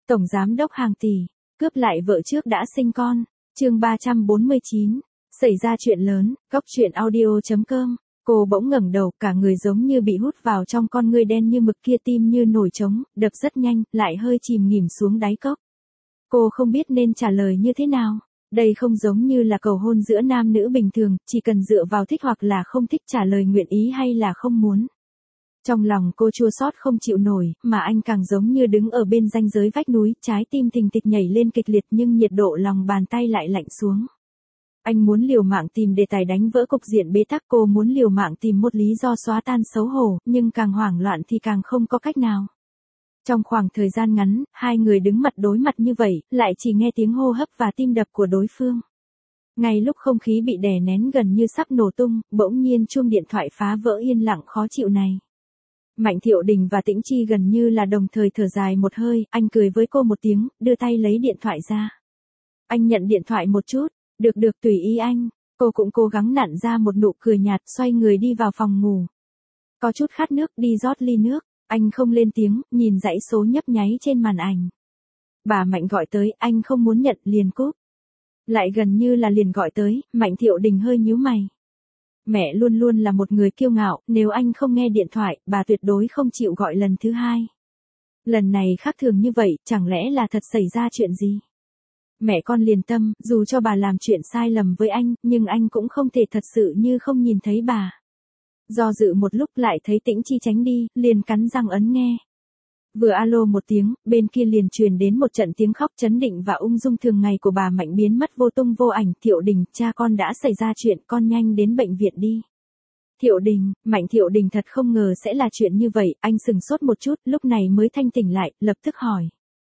Tổng giám đốc hàng tỷ, cướp lại vợ trước đã sinh con. Chương 349. Xảy ra chuyện lớn. Góc truyện audio.com. Cô bỗng ngẩng đầu, cả người giống như bị hút vào trong con ngươi đen như mực kia, tim như nổi trống, đập rất nhanh, lại hơi chìm nghỉm xuống đáy cốc. Cô không biết nên trả lời như thế nào. Đây không giống như là cầu hôn giữa nam nữ bình thường, chỉ cần dựa vào thích hoặc là không thích trả lời nguyện ý hay là không muốn. Trong lòng cô chua xót không chịu nổi, mà anh càng giống như đứng ở bên ranh giới vách núi, trái tim thình thịch nhảy lên kịch liệt nhưng nhiệt độ lòng bàn tay lại lạnh xuống. Anh muốn liều mạng tìm đề tài đánh vỡ cục diện bế tắc, cô muốn liều mạng tìm một lý do xóa tan xấu hổ, nhưng càng hoảng loạn thì càng không có cách nào. Trong khoảng thời gian ngắn, hai người đứng mặt đối mặt như vậy, lại chỉ nghe tiếng hô hấp và tim đập của đối phương. Ngay lúc không khí bị đè nén gần như sắp nổ tung, bỗng nhiên chuông điện thoại phá vỡ yên lặng khó chịu này. Mạnh Thiệu Đình và Tĩnh Chi gần như là đồng thời thở dài một hơi, anh cười với cô một tiếng, đưa tay lấy điện thoại ra. Anh nhận điện thoại một chút, được tùy ý anh. Cô cũng cố gắng nặn ra một nụ cười nhạt, xoay người đi vào phòng ngủ. Có chút khát nước, đi rót ly nước. Anh không lên tiếng, nhìn dãy số nhấp nháy trên màn ảnh. Bà Mạnh gọi tới, anh không muốn nhận, liền cúp. Lại gần như là liền gọi tới, Mạnh Thiệu Đình hơi nhíu mày. Mẹ luôn luôn là một người kiêu ngạo, nếu anh không nghe điện thoại, bà tuyệt đối không chịu gọi lần thứ hai. Lần này khác thường như vậy, chẳng lẽ là thật xảy ra chuyện gì? Mẹ con liền tâm, dù cho bà làm chuyện sai lầm với anh, nhưng anh cũng không thể thật sự như không nhìn thấy bà. Do dự một lúc lại thấy Tĩnh Chi tránh đi, liền cắn răng ấn nghe. Vừa alo một tiếng, bên kia liền truyền đến một trận tiếng khóc chấn định và ung dung thường ngày của bà Mạnh biến mất vô tung vô ảnh. Thiệu Đình, cha con đã xảy ra chuyện, con nhanh đến bệnh viện đi. Thiệu Đình, Mạnh Thiệu Đình thật không ngờ sẽ là chuyện như vậy, anh sừng sốt một chút, lúc này mới thanh tỉnh lại, lập tức hỏi.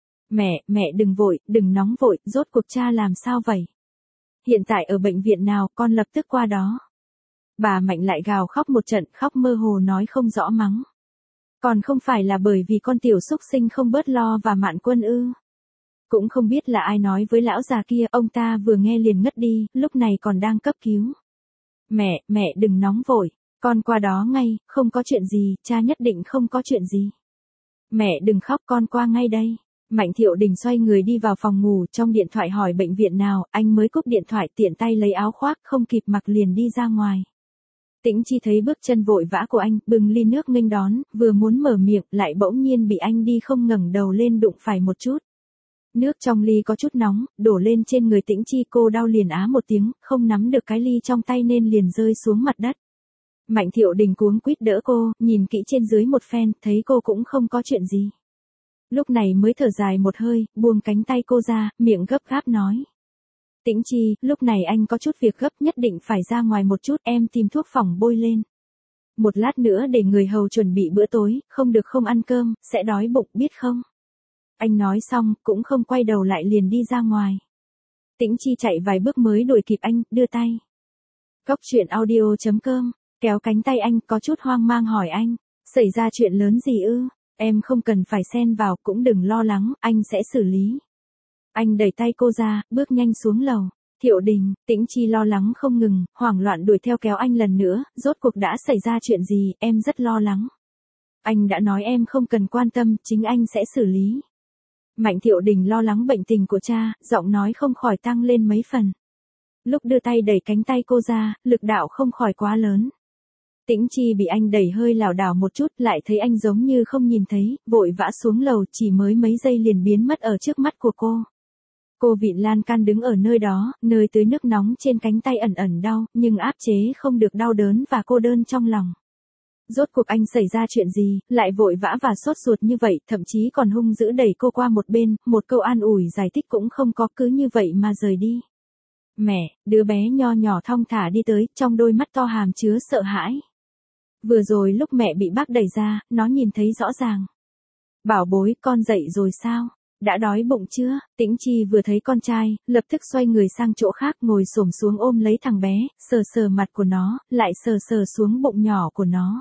Mẹ đừng vội, đừng nóng vội, rốt cuộc cha làm sao vậy? Hiện tại ở bệnh viện nào, con lập tức qua đó. Bà Mạnh lại gào khóc một trận, khóc mơ hồ nói không rõ mắng. Còn không phải là bởi vì con tiểu xúc sinh không bớt lo và Mạn Quân ư? Cũng không biết là ai nói với lão già kia, ông ta vừa nghe liền ngất đi, lúc này còn đang cấp cứu. Mẹ đừng nóng vội, con qua đó ngay, không có chuyện gì, cha nhất định không có chuyện gì. Mẹ đừng khóc, con qua ngay đây. Mạnh Thiệu Đình xoay người đi vào phòng ngủ, trong điện thoại hỏi bệnh viện nào, anh mới cúp điện thoại, tiện tay lấy áo khoác, không kịp mặc liền đi ra ngoài. Tĩnh Chi thấy bước chân vội vã của anh, bưng ly nước nghênh đón, vừa muốn mở miệng, lại bỗng nhiên bị anh đi không ngẩng đầu lên đụng phải một chút. Nước trong ly có chút nóng, đổ lên trên người Tĩnh Chi, cô đau liền á một tiếng, không nắm được cái ly trong tay nên liền rơi xuống mặt đất. Mạnh Thiệu Đình cuống quýt đỡ cô, nhìn kỹ trên dưới một phen, thấy cô cũng không có chuyện gì. Lúc này mới thở dài một hơi, buông cánh tay cô ra, miệng gấp gáp nói. Tĩnh Chi, lúc này anh có chút việc gấp, nhất định phải ra ngoài một chút, em tìm thuốc phòng bôi lên. Một lát nữa để người hầu chuẩn bị bữa tối, không được không ăn cơm, sẽ đói bụng biết không? Anh nói xong, cũng không quay đầu lại liền đi ra ngoài. Tĩnh Chi chạy vài bước mới đuổi kịp anh, đưa tay. Góc truyện audio.com, kéo cánh tay anh, có chút hoang mang hỏi anh, xảy ra chuyện lớn gì ư? Em không cần phải xen vào, cũng đừng lo lắng, anh sẽ xử lý. Anh đẩy tay cô ra, bước nhanh xuống lầu. Thiệu Đình, Tĩnh Chi lo lắng không ngừng, hoảng loạn đuổi theo kéo anh lần nữa, rốt cuộc đã xảy ra chuyện gì, em rất lo lắng. Anh đã nói em không cần quan tâm, chính anh sẽ xử lý. Mạnh Thiệu Đình lo lắng bệnh tình của cha, giọng nói không khỏi tăng lên mấy phần. Lúc đưa tay đẩy cánh tay cô ra, lực đạo không khỏi quá lớn. Tĩnh Chi bị anh đẩy hơi lảo đảo một chút, lại thấy anh giống như không nhìn thấy, vội vã xuống lầu, chỉ mới mấy giây liền biến mất ở trước mắt của cô. Cô vịn lan can đứng ở nơi đó, nơi tưới nước nóng trên cánh tay ẩn ẩn đau, nhưng áp chế không được đau đớn và cô đơn trong lòng. Rốt cuộc anh xảy ra chuyện gì, lại vội vã và sốt ruột như vậy, thậm chí còn hung dữ đẩy cô qua một bên, một câu an ủi giải thích cũng không có, cứ như vậy mà rời đi. Mẹ, đứa bé nho nhỏ thong thả đi tới, trong đôi mắt to hàm chứa sợ hãi. Vừa rồi lúc mẹ bị bác đẩy ra, nó nhìn thấy rõ ràng. Bảo bối, con dậy rồi sao? Đã đói bụng chưa? Tĩnh Chi vừa thấy con trai, lập tức xoay người sang chỗ khác, ngồi xổm xuống ôm lấy thằng bé, sờ sờ mặt của nó, lại sờ sờ xuống bụng nhỏ của nó.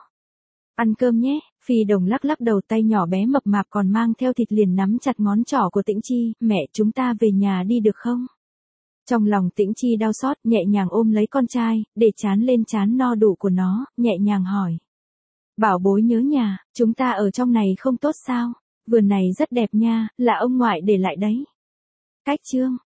Ăn cơm nhé. Phi Đồng lắc lắc đầu, tay nhỏ bé mập mạp còn mang theo thịt liền nắm chặt ngón trỏ của Tĩnh Chi. Mẹ, chúng ta về nhà đi được không? Trong lòng Tĩnh Chi đau xót, nhẹ nhàng ôm lấy con trai, để trán lên trán no đủ của nó, nhẹ nhàng hỏi. Bảo bối nhớ nhà, chúng ta ở trong này không tốt sao? Vườn này rất đẹp nha, là ông ngoại để lại đấy. Cách chương